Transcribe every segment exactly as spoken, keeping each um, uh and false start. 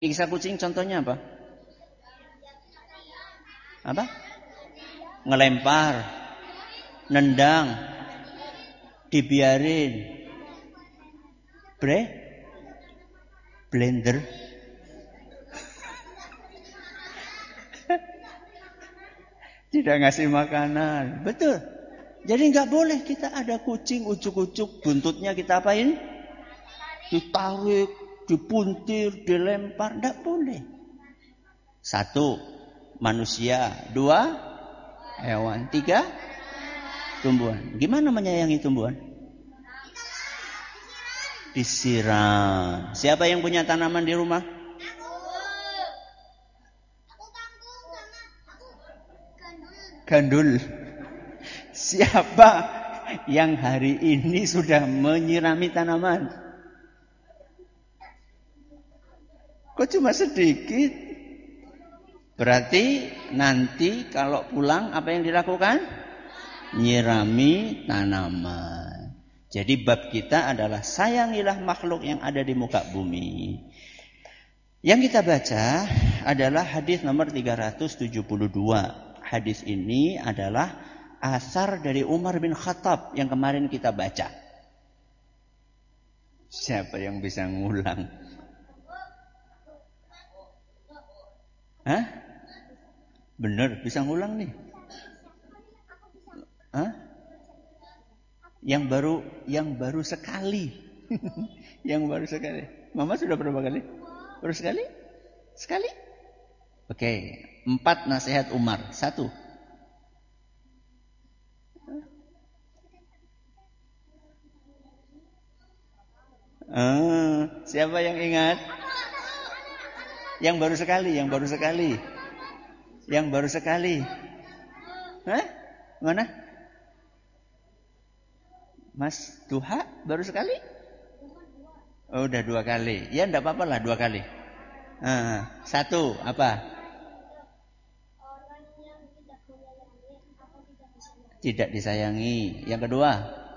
Nyiksa kucing contohnya apa? Apa? Ngelempar, nendang, dibiarin, bre, blender, tidak ngasih makanan, betul. Jadi nggak boleh kita ada kucing ucuk-ucuk, buntutnya kita apain? Ditarik, dipuntir, dilempar, nggak boleh. Satu, manusia. Dua, hewan. Tiga, tumbuhan. Gimana menyayangi tumbuhan? Disiram. Siapa yang punya tanaman di rumah? Gandul. Siapa yang hari ini sudah menyirami tanaman? Kok cuma sedikit? Berarti nanti kalau pulang apa yang dilakukan? Nyirami tanaman. Jadi bab kita adalah sayangilah makhluk yang ada di muka bumi. Yang kita baca adalah hadis nomor tiga ratus tujuh puluh dua. Hadis ini adalah asar dari Umar bin Khattab yang kemarin kita baca. Siapa yang bisa ngulang? Hah? Bener, bisa ngulang nih. Hah? Yang baru, yang baru sekali. Yang baru sekali. Mama sudah berapa kali? Baru sekali? Sekali? Oke, empat nasihat Umar. Satu. Ah, siapa yang ingat? Yang baru sekali, yang baru sekali. Yang baru sekali. Hah? Mana? Mas Duha baru sekali? Oh, udah dua kali. Ya enggak apa-apa lah dua kali. Ah, satu, apa? Tidak disayangi. Yang kedua?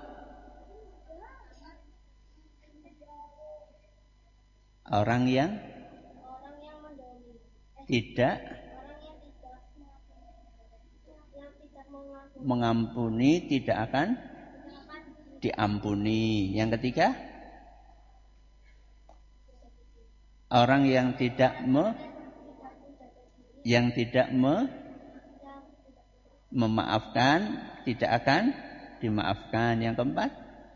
Orang yang tidak mengampuni, tidak akan diampuni. Yang ketiga, orang yang tidak me, yang tidak me, memaafkan, tidak akan dimaafkan. Yang keempat,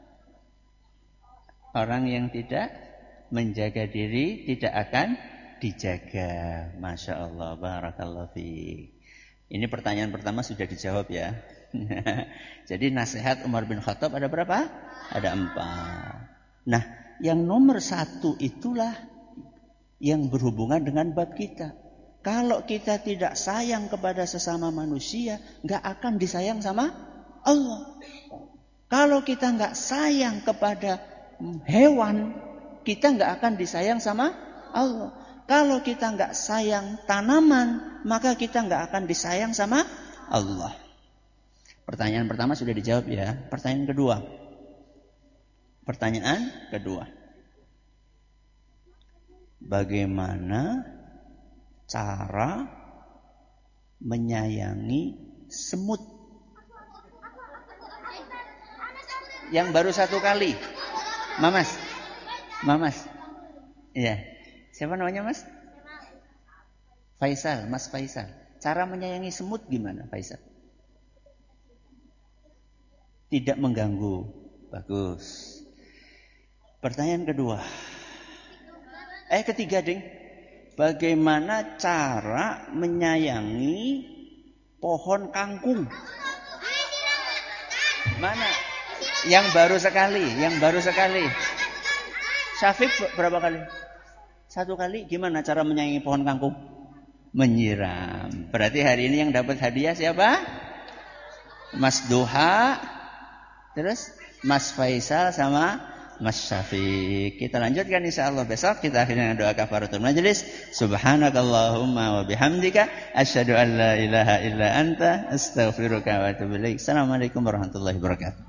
orang yang tidak menjaga diri, tidak akan dijaga. Masya Allah, barakallahu fiik. Ini pertanyaan pertama sudah dijawab ya. Jadi nasihat Umar bin Khattab ada berapa? Ada empat. Nah, yang nomor satu itulah yang berhubungan dengan bab kita. Kalau kita tidak sayang kepada sesama manusia, nggak akan disayang sama Allah. Kalau kita nggak sayang kepada hewan, kita nggak akan disayang sama Allah. Kalau kita nggak sayang tanaman, maka kita nggak akan disayang sama Allah. Pertanyaan pertama sudah dijawab ya. Pertanyaan kedua. Pertanyaan kedua. Bagaimana cara menyayangi semut? Yang baru satu kali. Mamas. Mamas. Iya. Siapa namanya Mas? Faisal, Mas Faisal. Cara menyayangi semut gimana Faisal? Tidak mengganggu. Bagus. Pertanyaan kedua. Eh ketiga ding. Bagaimana cara menyayangi pohon kangkung? Mana? Yang baru sekali, yang baru sekali. Syafiq berapa kali? Satu kali. Gimana cara menyayangi pohon kangkung? Menyiram. Berarti hari ini yang dapat hadiah siapa? Mas Duha, terus Mas Faisal sama Mas Syafiq. Kita lanjutkan insyaallah besok. Kita akhiri dengan doa kafaratul majelis. Subhanakallahumma wa bihamdika asyhadu an la ilaha illa anta astaghfiruka wa atubu ilaik. Assalamualaikum warahmatullahi wabarakatuh.